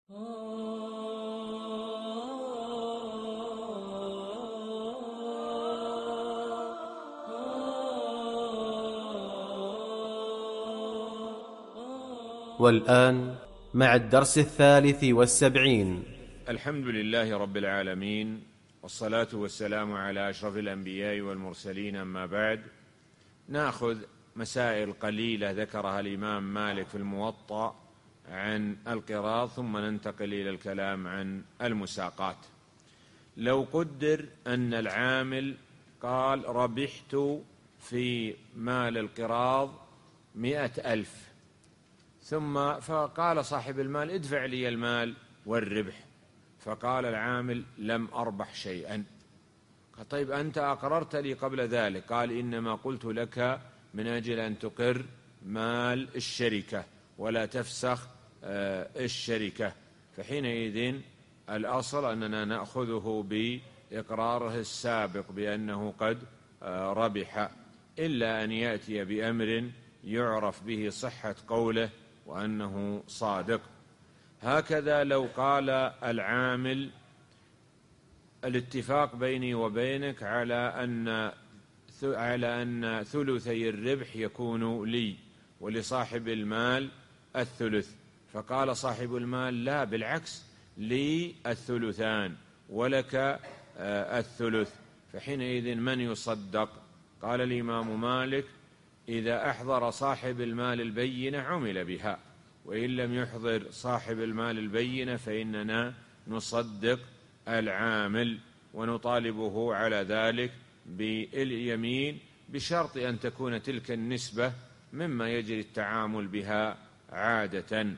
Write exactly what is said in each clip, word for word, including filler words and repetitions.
والآن مع الدرس الثالث والسبعين. الحمد لله رب العالمين، والصلاة والسلام على أشرف الأنبياء والمرسلين، أما بعد. نأخذ مسائل قليلة ذكرها الإمام مالك في الموطأ عن القراض، ثم ننتقل إلى الكلام عن المساقات. لو قدر أن العامل قال ربحت في مال القراض مئة ألف، ثم فقال صاحب المال ادفع لي المال والربح، فقال العامل لم أربح شيئا. قال طيب أنت أقررت لي قبل ذلك. قال إنما قلت لك من أجل أن تقر مال الشركة ولا تفسخ الشركة، فحينئذ الأصل أننا نأخذه بإقراره السابق بأنه قد ربح، إلا أن يأتي بأمر يعرف به صحة قوله وأنه صادق. هكذا لو قال العامل الاتفاق بيني وبينك على أن على أن ثلثي الربح يكون لي ولصاحب المال الثلث، فقال صاحب المال لا، بالعكس، لي الثلثان ولك الثلث، فحينئذ من يصدق؟ قال الإمام مالك إذا أحضر صاحب المال البينة عمل بها، وإن لم يحضر صاحب المال البينة فإننا نصدق العامل ونطالبه على ذلك باليمين، بشرط أن تكون تلك النسبة مما يجري التعامل بها عادة.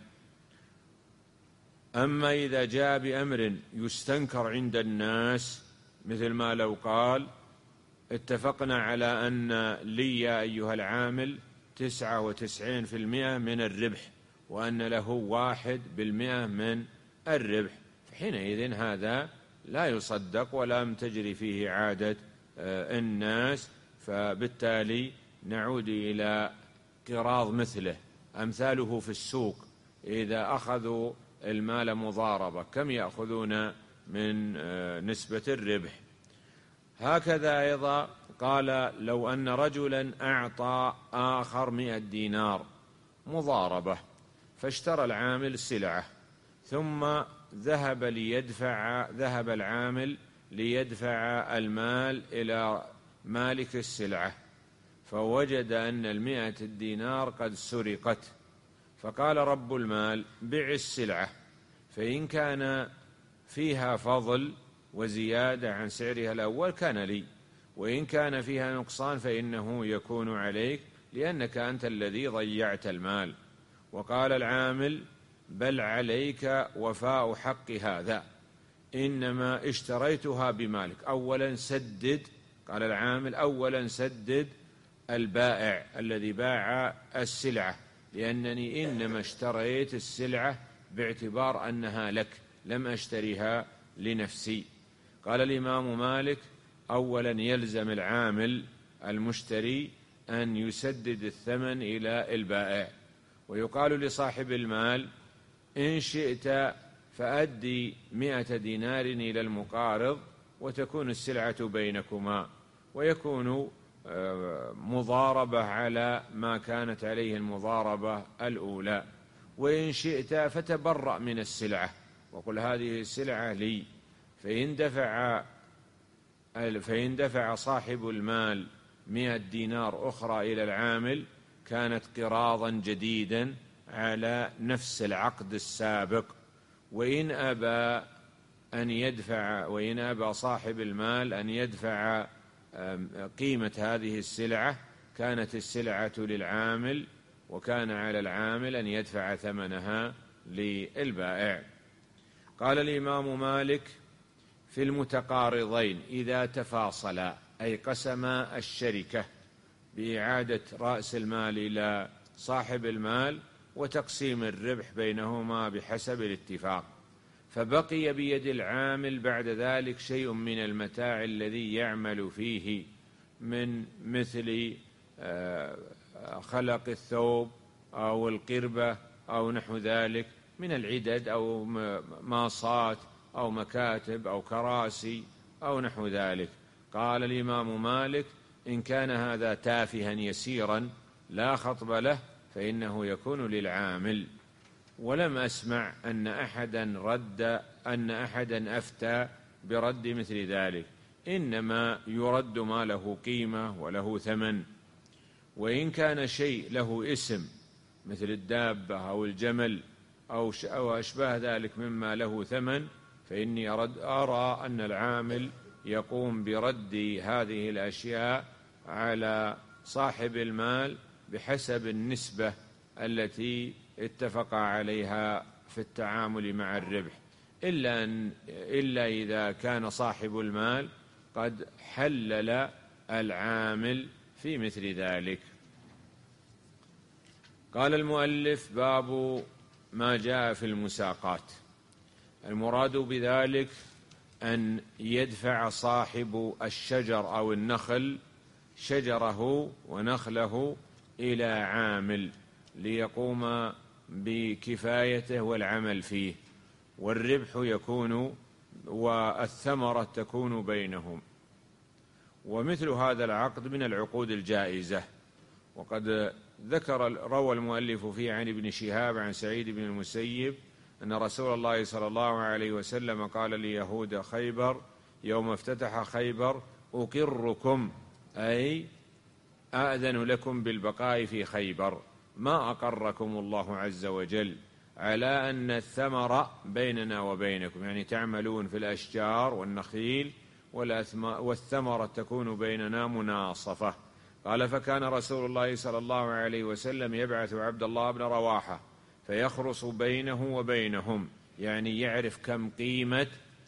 أما إذا جاء بأمر يستنكر عند الناس، مثل ما لو قال اتفقنا على أن لي يا أيها العامل تسعة وتسعين في المئة من الربح وأن له واحد بالمئة من الربح، فحينئذ هذا لا يصدق ولم تجري فيه عادة الناس، فبالتالي نعود إلى قراض مثله. أمثاله في السوق إذا أخذوا المال مضاربة كم يأخذون من نسبة الربح؟ هكذا أيضا قال لو أن رجلا أعطى آخر مئة دينار مضاربة، فاشترى العامل السلعة، ثم ذهب ليدفع ذهب العامل ليدفع المال إلى مالك السلعة، فوجد أن المئة الدينار قد سرقت، فقال رب المال بع السلعة، فإن كان فيها فضل وزيادة عن سعرها الأول كان لي، وإن كان فيها نقصان فإنه يكون عليك لأنك أنت الذي ضيعت المال. وقال العامل بل عليك وفاء حق هذا، إنما اشتريتها بمالك، أولا سدد. قال العامل أولا سدد البائع الذي باع السلعة، لأنني إنما اشتريت السلعة باعتبار أنها لك، لم أشتريها لنفسي. قال الإمام مالك أولا يلزم العامل المشتري أن يسدد الثمن إلى البائع، ويقال لصاحب المال إن شئت فأدي مئة دينار إلى المقارض وتكون السلعة بينكما، ويكون مضاربة على ما كانت عليه المضاربة الأولى، وإن شئت فتبرأ من السلعة وقل هذه السلعة لي. فإن دفع فإن دفع صاحب المال مئة دينار أخرى إلى العامل كانت قراضا جديدا على نفس العقد السابق. وإن أبى أن يدفع وإن أبى صاحب المال أن يدفع قيمة هذه السلعة كانت السلعة للعامل، وكان على العامل أن يدفع ثمنها للبائع. قال الإمام مالك في المتقارضين إذا تفاصلا، أي قسما الشركة بإعادة رأس المال إلى صاحب المال وتقسيم الربح بينهما بحسب الاتفاق، فبقي بيد العامل بعد ذلك شيء من المتاع الذي يعمل فيه من مثل خلق الثوب أو القربة أو نحو ذلك، من العدد أو ماصات أو مكاتب أو كراسي أو نحو ذلك. قال الإمام مالك: إن كان هذا تافها يسيرا لا خطب له فإنه يكون للعامل. ولم أسمع أن أحدا رد أن أحدا أفتى برد مثل ذلك، إنما يرد ما له قيمة وله ثمن. وإن كان شيء له اسم مثل الدابة أو الجمل أو أشباه ذلك مما له ثمن، فإني أرى أن العامل يقوم برد هذه الأشياء على صاحب المال بحسب النسبة التي اتفق عليها في التعامل مع الربح، إلا, أن إلا إذا كان صاحب المال قد حلل العامل في مثل ذلك. قال المؤلف: باب ما جاء في المساقات. المراد بذلك أن يدفع صاحب الشجر أو النخل شجره ونخله إلى عامل ليقوم بكفايته والعمل فيه، والربح يكون والثمرة تكون بينهم. ومثل هذا العقد من العقود الجائزة. وقد ذكر روى المؤلف فيه عن ابن شهاب عن سعيد بن المسيب أن رسول الله صلى الله عليه وسلم قال ليهود خيبر يوم افتتح خيبر: أقركم، أي أأذن لكم بالبقاء في خيبر، ما أقركم الله عز وجل، على أن الثمر بيننا وبينكم، يعني تعملون في الأشجار والنخيل والثمرة تكون بيننا مناصفة. قال: فكان رسول الله صلى الله عليه وسلم يبعث عبد الله بن رواحة فيخرص بينه وبينهم، يعني يعرف كم قيمة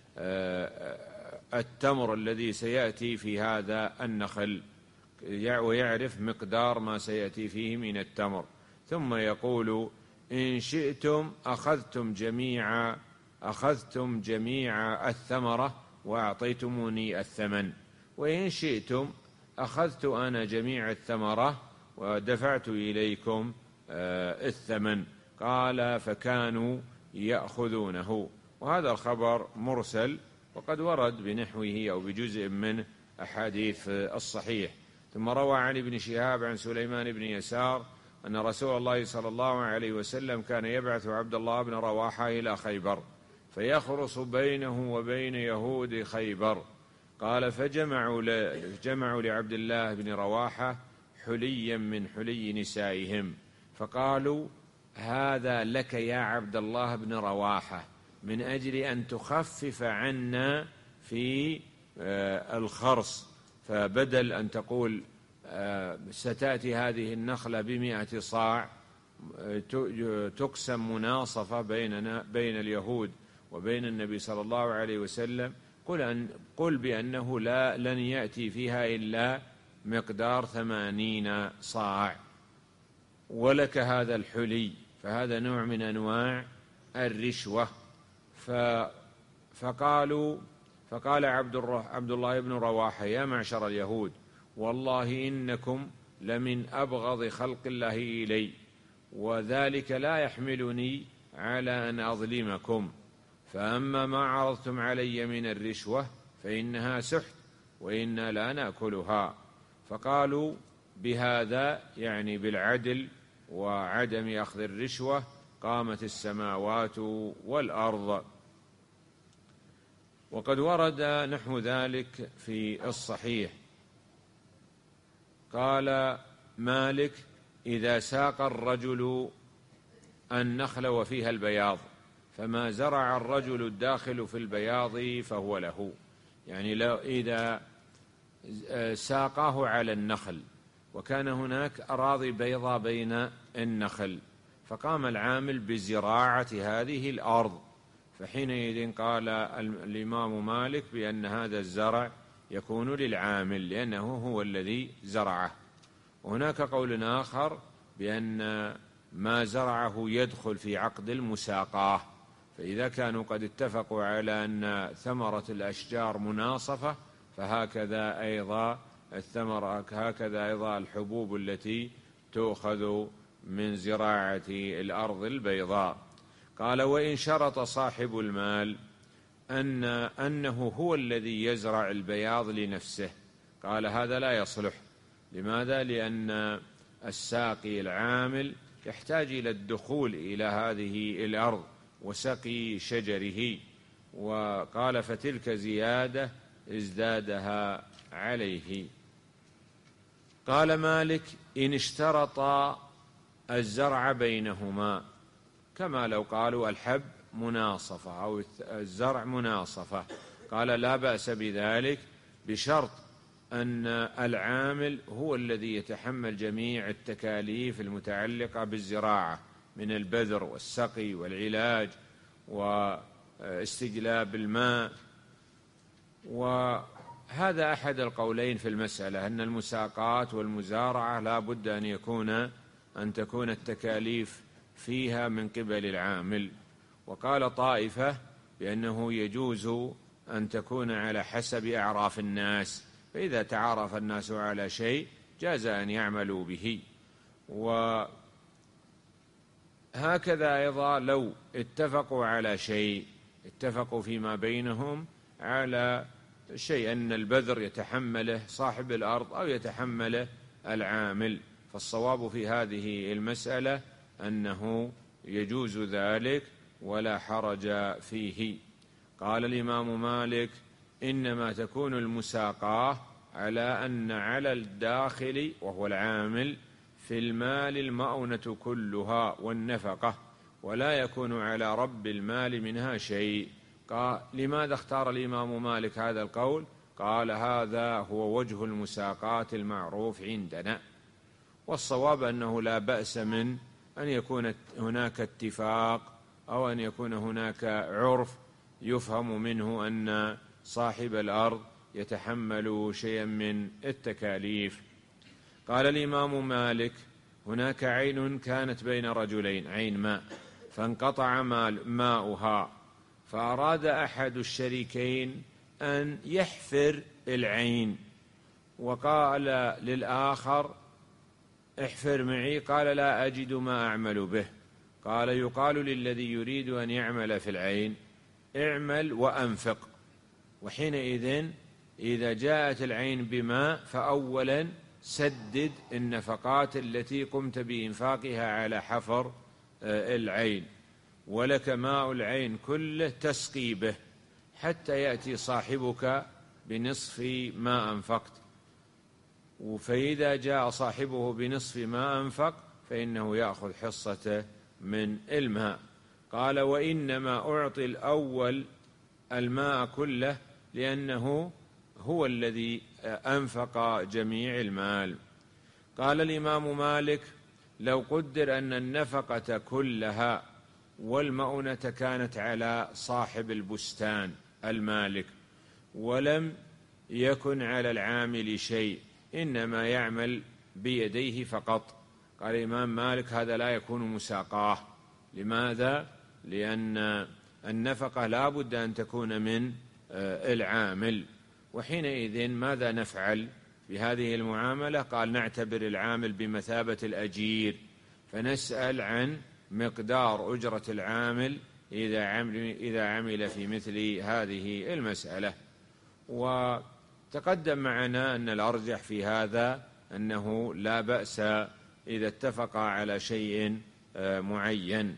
التمر الذي سيأتي في هذا النخل، ويعرف مقدار ما سيأتي فيه من التمر، ثم يقول: إن شئتم أخذتم جميع أخذتم جميع الثمرة وأعطيتموني الثمن، وإن شئتم أخذت أنا جميع الثمرة ودفعت إليكم الثمن. قال: فكانوا يأخذونه. وهذا الخبر مرسل، وقد ورد بنحوه أو بجزء منه أحاديث الصحيح. ثم روى عن ابن شهاب عن سليمان بن يسار أن رسول الله صلى الله عليه وسلم كان يبعث عبد الله بن رواحة إلى خيبر فيخرص بينه وبين يهود خيبر. قال: فجمعوا جمعوا لعبد الله بن رواحة حليا من حلي نسائهم، فقالوا: هذا لك يا عبد الله بن رواحة، من أجل أن تخفف عنا في الخرص، فبدل أن تقول ستأتي هذه النخلة بمئة صاع تقسم مناصفة بيننا بين اليهود وبين النبي صلى الله عليه وسلم، قل, أن قل بأنه لا لن يأتي فيها إلا مقدار ثمانين صاع، ولك هذا الحلي. فهذا نوع من أنواع الرشوة. فقالوا فقال عبد, عبد الله بن رواحة: يا معشر اليهود، والله إنكم لمن أبغض خلق الله إلي، وذلك لا يحملني على أن أظلمكم، فأما ما عرضتم علي من الرشوة فإنها سحت وإنا لا نأكلها. فقالوا: بهذا، يعني بالعدل وعدم أخذ الرشوة، قامت السماوات والأرض. وقد ورد نحو ذلك في الصحيح. قال مالك: إذا ساق الرجل النخل وفيها البياض فما زرع الرجل الداخل في البياض فهو له، يعني لو إذا ساقاه على النخل وكان هناك أراضي بيضاء بين النخل، فقام العامل بزراعة هذه الأرض، فحينئذ قال الإمام مالك بأن هذا الزرع يكون للعامل لأنه هو الذي زرعه. وهناك قول آخر بأن ما زرعه يدخل في عقد المساقاه، فإذا كانوا قد اتفقوا على أن ثمرة الأشجار مناصفة فهكذا أيضا الثمرة، هكذا أيضا الحبوب التي تؤخذ من زراعة الأرض البيضاء. قال: وإن شرط صاحب المال أن أنه هو الذي يزرع البياض لنفسه، قال: هذا لا يصلح. لماذا؟ لأن الساقي العامل يحتاج إلى الدخول إلى هذه الأرض وسقي شجره، وقال: فتلك زيادة ازدادها عليه. قال مالك: إن اشترط الزرع بينهما، كما لو قالوا الحب مناصفة أو الزرع مناصفة، قال: لا بأس بذلك بشرط أن العامل هو الذي يتحمل جميع التكاليف المتعلقة بالزراعة من البذر والسقي والعلاج واستجلاب الماء. وهذا أحد القولين في المسألة، أن المساقات والمزارعة لا بد أن يكون أن تكون التكاليف فيها من قبل العامل. وقال طائفة بأنه يجوز أن تكون على حسب أعراف الناس، فإذا تعارف الناس على شيء جاز أن يعملوا به. وهكذا أيضا لو اتفقوا على شيء، اتفقوا فيما بينهم على شيء أن البذر يتحمله صاحب الأرض أو يتحمله العامل، فالصواب في هذه المسألة أنه يجوز ذلك ولا حرج فيه. قال الإمام مالك: إنما تكون المساقاة على أن على الداخل وهو العامل في المال المؤونة كلها والنفقة، ولا يكون على رب المال منها شيء. قال: لماذا اختار الإمام مالك هذا القول؟ قال: هذا هو وجه المساقاة المعروف عندنا، والصواب أنه لا بأس من أن يكون هناك اتفاق أو أن يكون هناك عرف يفهم منه أن صاحب الأرض يتحمل شيئا من التكاليف. قال الإمام مالك: هناك عين كانت بين رجلين، عين ماء، فانقطع ماؤها، فأراد أحد الشريكين أن يحفر العين، وقال للآخر: احفر معي. قال: لا أجد ما أعمل به. قال: يقال للذي يريد أن يعمل في العين: اعمل وأنفق. وحينئذ إذا جاءت العين بماء فأولا سدد النفقات التي قمت بإنفاقها على حفر العين، ولك ماء العين كله تسقي به حتى يأتي صاحبك بنصف ما أنفقت. فإذا جاء صاحبه بنصف ما أنفق فإنه يأخذ حصته من الماء. قال: وإنما أعطي الأول الماء كله لأنه هو الذي أنفق جميع المال. قال الإمام مالك: لو قدر أن النفقة كلها والمؤونة كانت على صاحب البستان المالك ولم يكن على العامل شيء، إنما يعمل بيديه فقط، قال الإمام مالك: هذا لا يكون مساقاه. لماذا؟ لأن النفقة لا بد أن تكون من العامل. وحينئذ ماذا نفعل في هذه المعاملة؟ قال: نعتبر العامل بمثابة الأجير، فنسأل عن مقدار أجرة العامل إذا عمل, إذا عمل في مثل هذه المسألة. وتقدم معنا أن الأرجح في هذا أنه لا بأس إذا اتفق على شيء معين.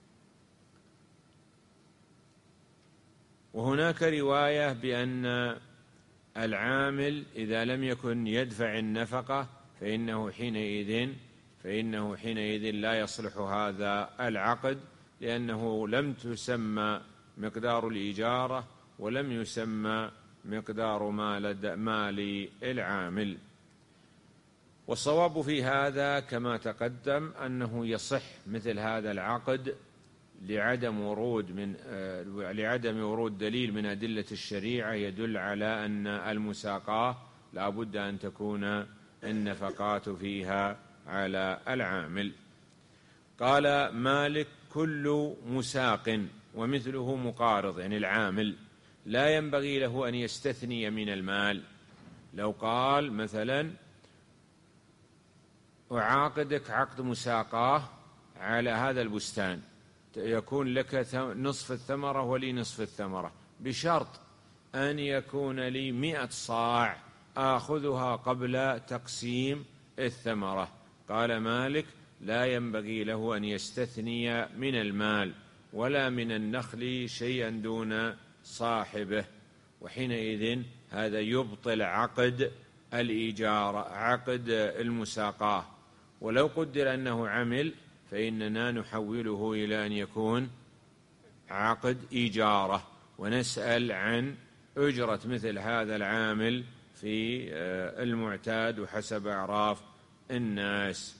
وهناك رواية بأن العامل إذا لم يكن يدفع النفقة فإنه حينئذ فإنه حينئذ لا يصلح هذا العقد، لأنه لم تسمى مقدار الإجارة ولم يسمى مقدار مال العامل. والصواب في هذا كما تقدم أنه يصح مثل هذا العقد لعدم ورود من لعدم ورود دليل من أدلة الشريعة يدل على أن المساقاة لا بد أن تكون النفقات فيها على العامل. قال مالك: كل مساق ومثله مقارض، يعني العامل لا ينبغي له أن يستثني من المال. لو قال مثلا: أعاقدك عقد مساقاه على هذا البستان، يكون لك نصف الثمرة ولي نصف الثمرة، بشرط أن يكون لي مئة صاع آخذها قبل تقسيم الثمرة. قال مالك: لا ينبغي له أن يستثني من المال ولا من النخل شيئا دون صاحبه، وحينئذ هذا يبطل عقد الإيجار، عقد المساقاة. ولو قدر أنه عمل فإننا نحوله إلى أن يكون عقد إيجارة، ونسأل عن أجرة مثل هذا العامل في المعتاد وحسب أعراف الناس.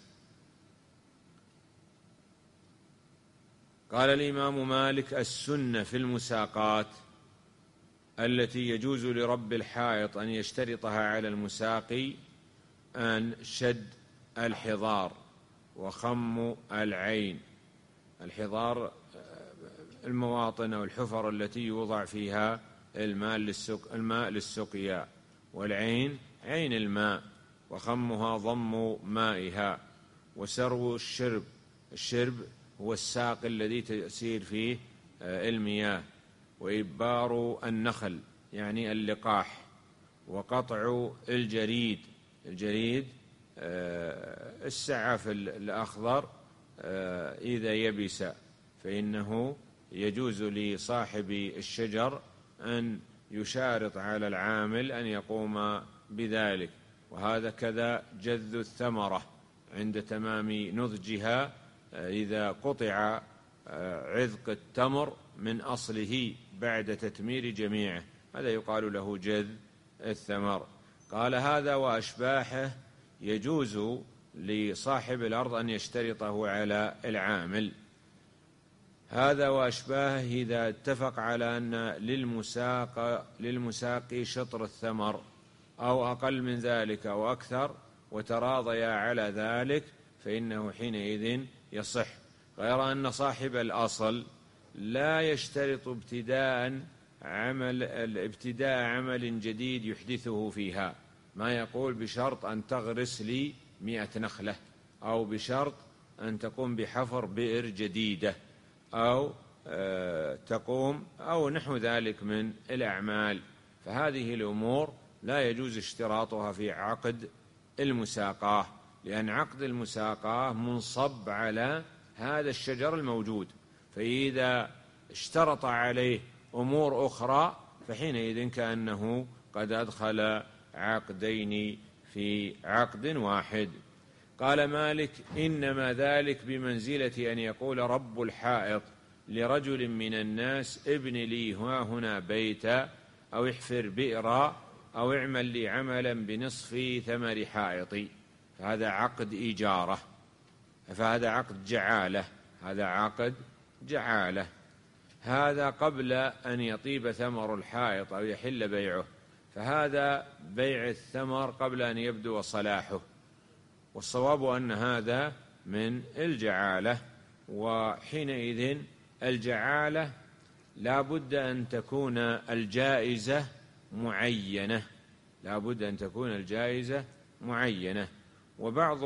قال الإمام مالك: السنة في المساقات التي يجوز لرب الحائط أن يشترطها على المساقي أن شد الحضار وخم العين. الحضار المواطن أو الحفر التي يوضع فيها الماء للسق الماء للسقيا، والعين عين الماء، وخمها ضم مائها، وسرو الشرب. الشرب هو الساق الذي تسير فيه المياه، وإبار النخل يعني اللقاح، وقطع الجريد. الجريد السعف الأخضر إذا يبس فإنه يجوز لصاحب الشجر أن يشارط على العامل أن يقوم بذلك. وهذا كذا جذ الثمرة عند تمام نضجها، إذا قطع عذق التمر من أصله بعد تتمير جميعه، هذا يقال له جذ الثمر. قال: هذا وأشباحه يجوز لصاحب الأرض أن يشترطه على العامل. هذا وأشباهه إذا اتفق على أن للمساق للمساقي شطر الثمر أو أقل من ذلك أو أكثر، وتراضيا على ذلك، فإنه حينئذ يصح. غير أن صاحب الأصل لا يشترط ابتداء عمل ابتداء عمل جديد يحدثه فيها، ما يقول بشرط أن تغرس لي مئة نخلة، أو بشرط أن تقوم بحفر بئر جديدة، أو تقوم أو نحو ذلك من الأعمال. فهذه الأمور لا يجوز اشتراطها في عقد المساقاة، لأن عقد المساقاة منصب على هذا الشجر الموجود، فإذا اشترط عليه أمور أخرى فحينئذ كأنه قد أدخل عقدين في عقد واحد. قال مالك: إنما ذلك بمنزلة أن يقول رب الحائط لرجل من الناس: ابن لي ها هنا بيتا، أو احفر بئرا، أو اعمل لي عملا بنصف ثمر حائطي. فهذا عقد إيجارة، فهذا عقد جعالة، هذا عقد جعالة. هذا قبل أن يطيب ثمر الحائط أو يحل بيعه، فهذا بيع الثمر قبل أن يبدو صلاحه، والصواب أن هذا من الجعالة. وحينئذ الجعالة لا بد أن تكون الجائزة معينة، لا بد أن تكون الجائزة معينة، وبعض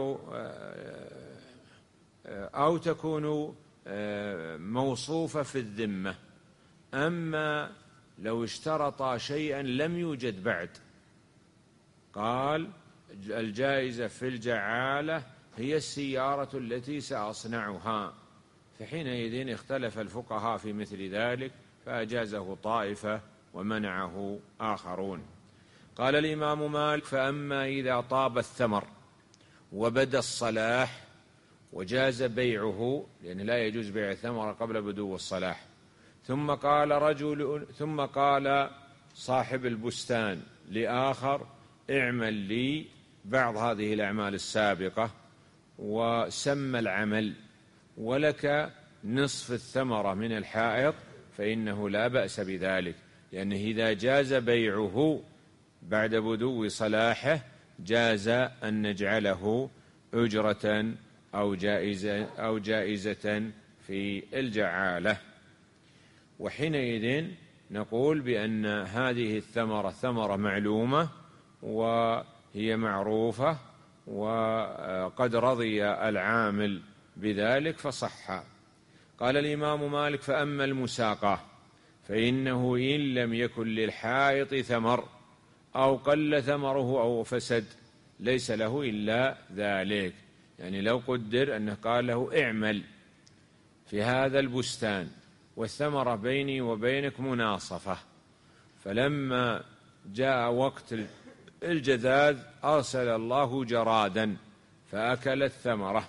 أو تكون موصوفة في الذمة. أما لو اشترط شيئا لم يوجد بعد، قال: الجائزة في الجعالة هي السيارة التي سأصنعها، فحينئذ اختلف الفقهاء في مثل ذلك، فأجازه طائفة ومنعه آخرون. قال الإمام مالك: فأما إذا طاب الثمر وبدا الصلاح وجاز بيعه، لأن لا يجوز بيع الثمر قبل بدو الصلاح، ثم قال رجل ثم قال صاحب البستان لآخر: اعمل لي بعض هذه الأعمال السابقة، وسمى العمل، ولك نصف الثمرة من الحائط، فإنه لا بأس بذلك، لأنه إذا جاز بيعه بعد بدو صلاحه جاز أن نجعله أجرة أو جائزة أو جائزة في الجعالة. وحينئذ نقول بأن هذه الثمرة ثمرة معلومة وهي معروفة، وقد رضي العامل بذلك فصح. قال الإمام مالك: فأما المساقاة فإنه إن لم يكن للحائط ثمر أو قل ثمره أو فسد ليس له إلا ذلك. يعني لو قدر أنه قال له: اعمل في هذا البستان والثمرة بيني وبينك مناصفة، فلما جاء وقت الجذاذ أرسل الله جرادا فأكل الثمرة،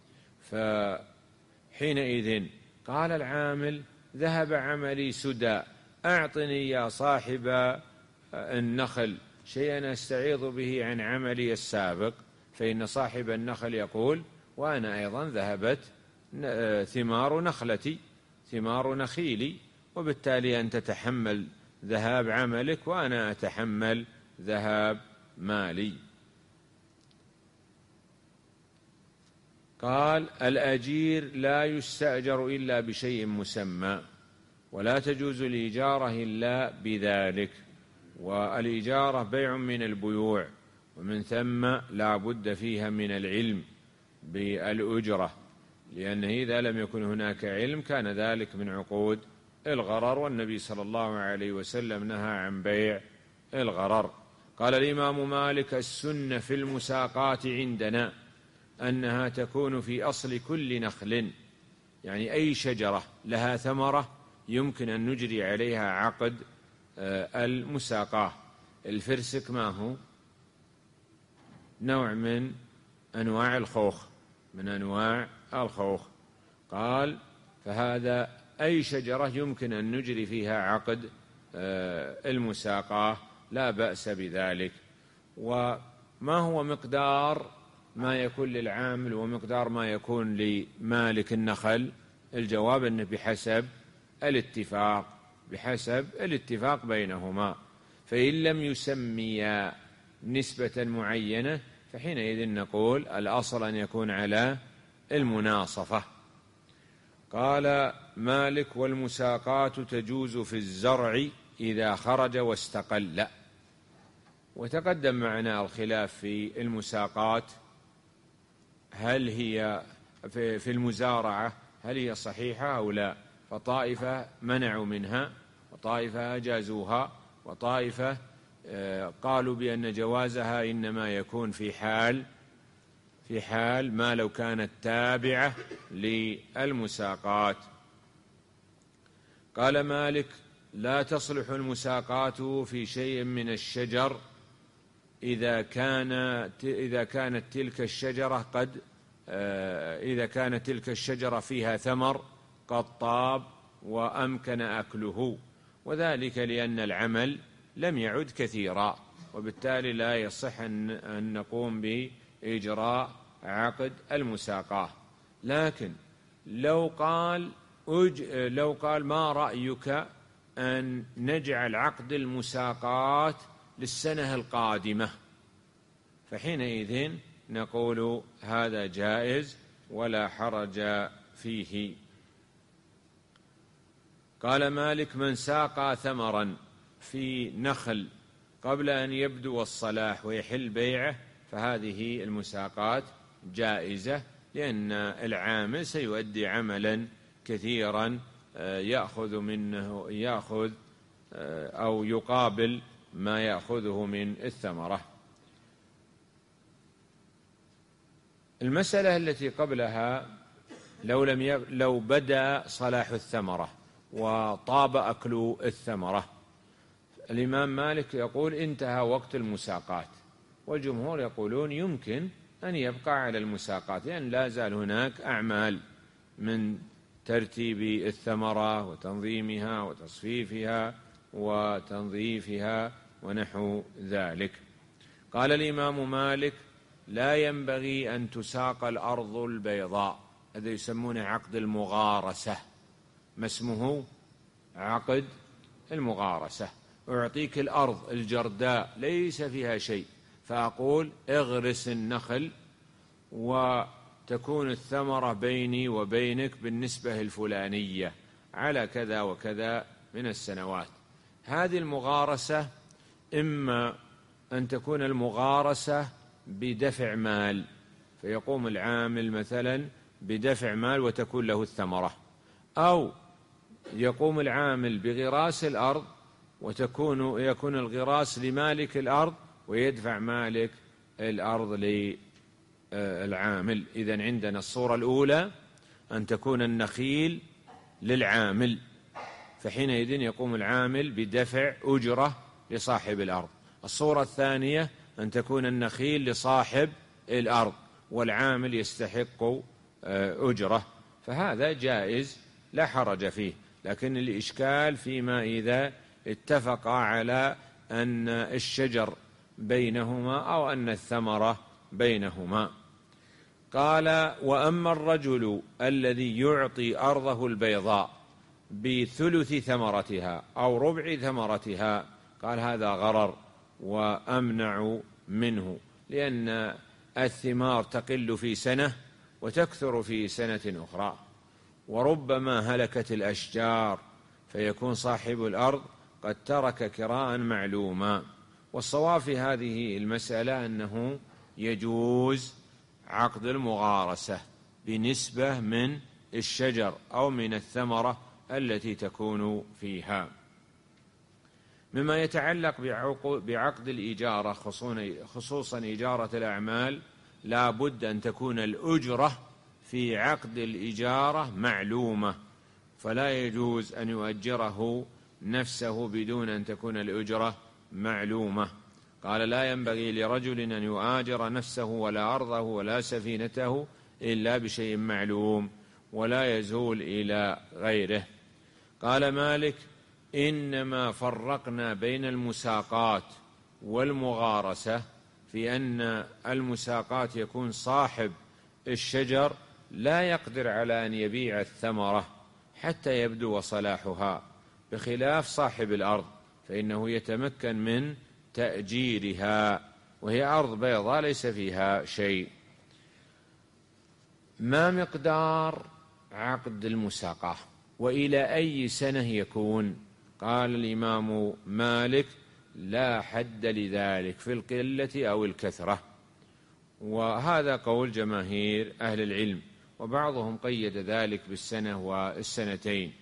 فحينئذ قال العامل: ذهب عملي سدى، أعطني يا صاحب النخل شيئا أستعيض به عن عملي السابق، فإن صاحب النخل يقول: وأنا أيضا ذهبت ثمار نخلتي، ثمار نخيلي، وبالتالي أنت تتحمل ذهاب عملك وأنا أتحمل ذهاب مالي. قال: الأجير لا يستأجر إلا بشيء مسمى، ولا تجوز الإجارة إلا بذلك، والإجارة بيع من البيوع، ومن ثم لا بد فيها من العلم بالأجرة، لأنه إذا لم يكن هناك علم كان ذلك من عقود الغرر، والنبي صلى الله عليه وسلم نهى عن بيع الغرر. قال الإمام مالك: السنة في المساقات عندنا أنها تكون في أصل كل نخل، يعني أي شجرة لها ثمرة يمكن أن نجري عليها عقد المساقاة. الفرسك ما هو؟ نوع من أنواع الخوخ، من أنواع الخوخ. قال: فهذا أي شجرة يمكن أن نجري فيها عقد المساقاة لا بأس بذلك. وما هو مقدار ما يكون للعامل ومقدار ما يكون لمالك النخل؟ الجواب أنه بحسب الاتفاق، بحسب الاتفاق بينهما. فإن لم يسميا نسبة معينة فحينئذ نقول الأصل أن يكون على المناصفة. قال مالك: والمساقات تجوز في الزرع إذا خرج واستقل. وتقدم معنا الخلاف في المساقات، هل هي في المزارعة هل هي صحيحة أو لا؟ فطائفة منعوا منها وطائفة أجازوها، وطائفة قالوا بأن جوازها إنما يكون في حال في حال ما لو كانت تابعة للمساقات. قال مالك: لا تصلح المساقات في شيء من الشجر إذا كان إذا كانت تلك الشجرة قد إذا كانت تلك الشجرة فيها ثمر قد طاب وأمكن أكله، وذلك لأن العمل لم يعد كثيرا، وبالتالي لا يصح أن نقوم بإجراء عقد المساقاة. لكن لو قال لو قال ما رأيك أن نجعل عقد المساقات للسنة القادمة، فحينئذ نقول هذا جائز ولا حرج فيه. قال مالك: من ساقى ثمرا في نخل قبل أن يبدو الصلاح ويحل بيعه فهذه المساقات جائزة، لأن العامل سيؤدي عملا كثيرا يأخذ منه يأخذ أو يقابل ما يأخذه من الثمرة. المسألة التي قبلها: لو لم يب... لو بدا صلاح الثمرة وطاب أكل الثمرة، الإمام مالك يقول انتهى وقت المساقات، والجمهور يقولون يمكن أن يبقى على المساقات، لأن يعني لا زال هناك أعمال من ترتيب الثمرة وتنظيمها وتصفيفها وتنظيفها ونحو ذلك. قال الإمام مالك: لا ينبغي أن تساق الأرض البيضاء، هذا يسمونه عقد المغارسة. ما اسمه؟ عقد المغارسة. أعطيك الأرض الجرداء ليس فيها شيء، فأقول اغرس النخل وتكون الثمرة بيني وبينك بالنسبة الفلانية على كذا وكذا من السنوات. هذه المغارسة إما أن تكون المغارسة بدفع مال، فيقوم العامل مثلا بدفع مال وتكون له الثمرة، أو يقوم العامل بغراس الأرض وتكون يكون الغراس لمالك الأرض ويدفع مالك الأرض للعامل. إذن عندنا الصورة الأولى أن تكون النخيل للعامل، فحينئذ يقوم العامل بدفع أجرة لصاحب الأرض. الصورة الثانية أن تكون النخيل لصاحب الأرض والعامل يستحق أجرة، فهذا جائز لا حرج فيه. لكن الإشكال فيما إذا اتفقا على أن الشجر بينهما أو أن الثمرة بينهما. قال: وأما الرجل الذي يعطي أرضه البيضاء بثلث ثمرتها أو ربع ثمرتها، قال هذا غرر وأمنع منه، لأن الثمار تقل في سنة وتكثر في سنة أخرى، وربما هلكت الأشجار فيكون صاحب الأرض قد ترك كراء معلوما. والصواب في هذه المسألة أنه يجوز عقد المغارسة بنسبة من الشجر أو من الثمرة التي تكون فيها. مما يتعلق بعقد الإجارة خصوصا إجارة الأعمال، لا بد أن تكون الأجرة في عقد الإجارة معلومة، فلا يجوز أن يؤجره نفسه بدون أن تكون الأجرة معلومة. قال: لا ينبغي لرجل أن يؤاجر نفسه ولا أرضه ولا سفينته إلا بشيء معلوم ولا يزول إلى غيره. قال مالك: إنما فرقنا بين المساقات والمغارسة في أن المساقات يكون صاحب الشجر لا يقدر على أن يبيع الثمرة حتى يبدو صلاحها، بخلاف صاحب الأرض فإنه يتمكن من تأجيرها، وهي أرض بيضاء ليس فيها شيء. ما مقدار عقد المساقة وإلى أي سنة يكون؟ قال الإمام مالك: لا حد لذلك في القلة أو الكثرة، وهذا قول جماهير أهل العلم، وبعضهم قيد ذلك بالسنة والسنتين.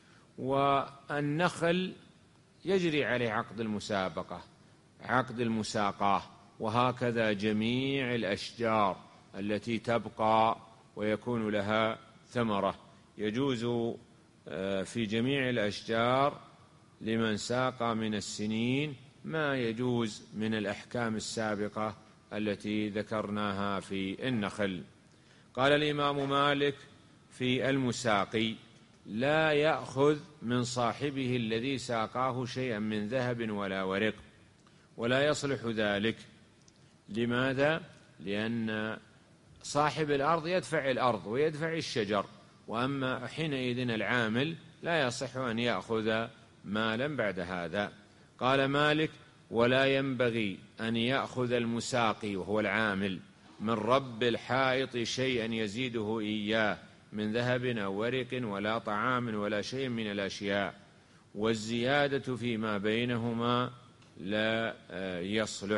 والنخل يجري عليه عقد المسابقة عقد المساقاه، وهكذا جميع الأشجار التي تبقى ويكون لها ثمرة يجوز في جميع الأشجار لمن ساقى من السنين ما يجوز من الأحكام السابقة التي ذكرناها في النخل. قال الإمام مالك في المساقي: لا يأخذ من صاحبه الذي ساقاه شيئا من ذهب ولا ورق، ولا يصلح ذلك. لماذا؟ لأن صاحب الأرض يدفع الأرض ويدفع الشجر، وأما حينئذ العامل لا يصح أن يأخذ مالا بعد هذا. قال مالك: ولا ينبغي أن يأخذ المساقي وهو العامل من رب الحائط شيئا يزيده إياه من ذهب أو ورق ولا طعام ولا شيء من الأشياء، والزيادة فيما بينهما لا يصلح.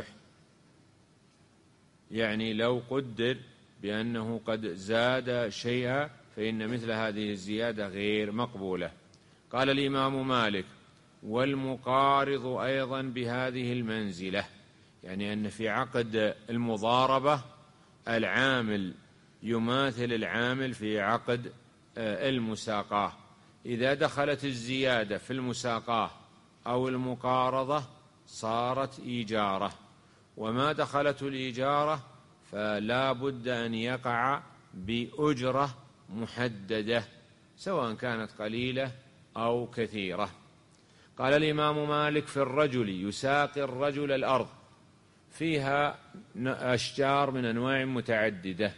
يعني لو قدر بأنه قد زاد شيئا فإن مثل هذه الزيادة غير مقبولة. قال الإمام مالك: والمقارض أيضا بهذه المنزلة، يعني أن في عقد المضاربة العامل يماثل العامل في عقد المساقاه. إذا دخلت الزيادة في المساقاه أو المقارضة صارت إيجارة، وما دخلت الإيجارة فلا بد أن يقع بأجرة محددة سواء كانت قليلة أو كثيرة. قال الإمام مالك: في الرجل يساقي الرجل الأرض فيها أشجار من أنواع متعددة،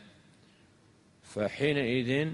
فحينئذ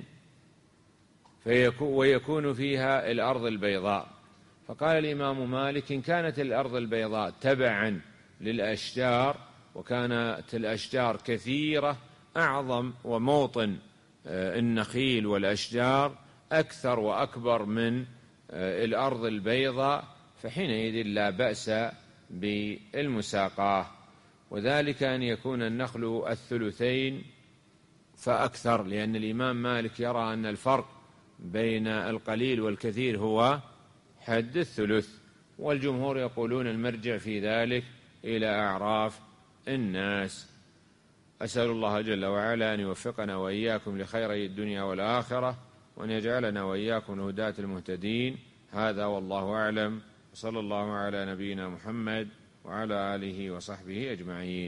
ويكون فيها الأرض البيضاء. فقال الإمام مالك: إن كانت الأرض البيضاء تبعا للأشجار وكانت الأشجار كثيرة أعظم وموطن النخيل والأشجار أكثر وأكبر من الأرض البيضاء، فحينئذ لا بأس بالمساقاه، وذلك أن يكون النخل الثلثين فأكثر، لأن الإمام مالك يرى أن الفرق بين القليل والكثير هو حد الثلث، والجمهور يقولون المرجع في ذلك إلى أعراف الناس. أسأل الله جل وعلا أن يوفقنا وإياكم لخيري الدنيا والآخرة، وأن يجعلنا وإياكم الهداة المهتدين. هذا والله أعلم، وصلى الله على نبينا محمد وعلى آله وصحبه أجمعين.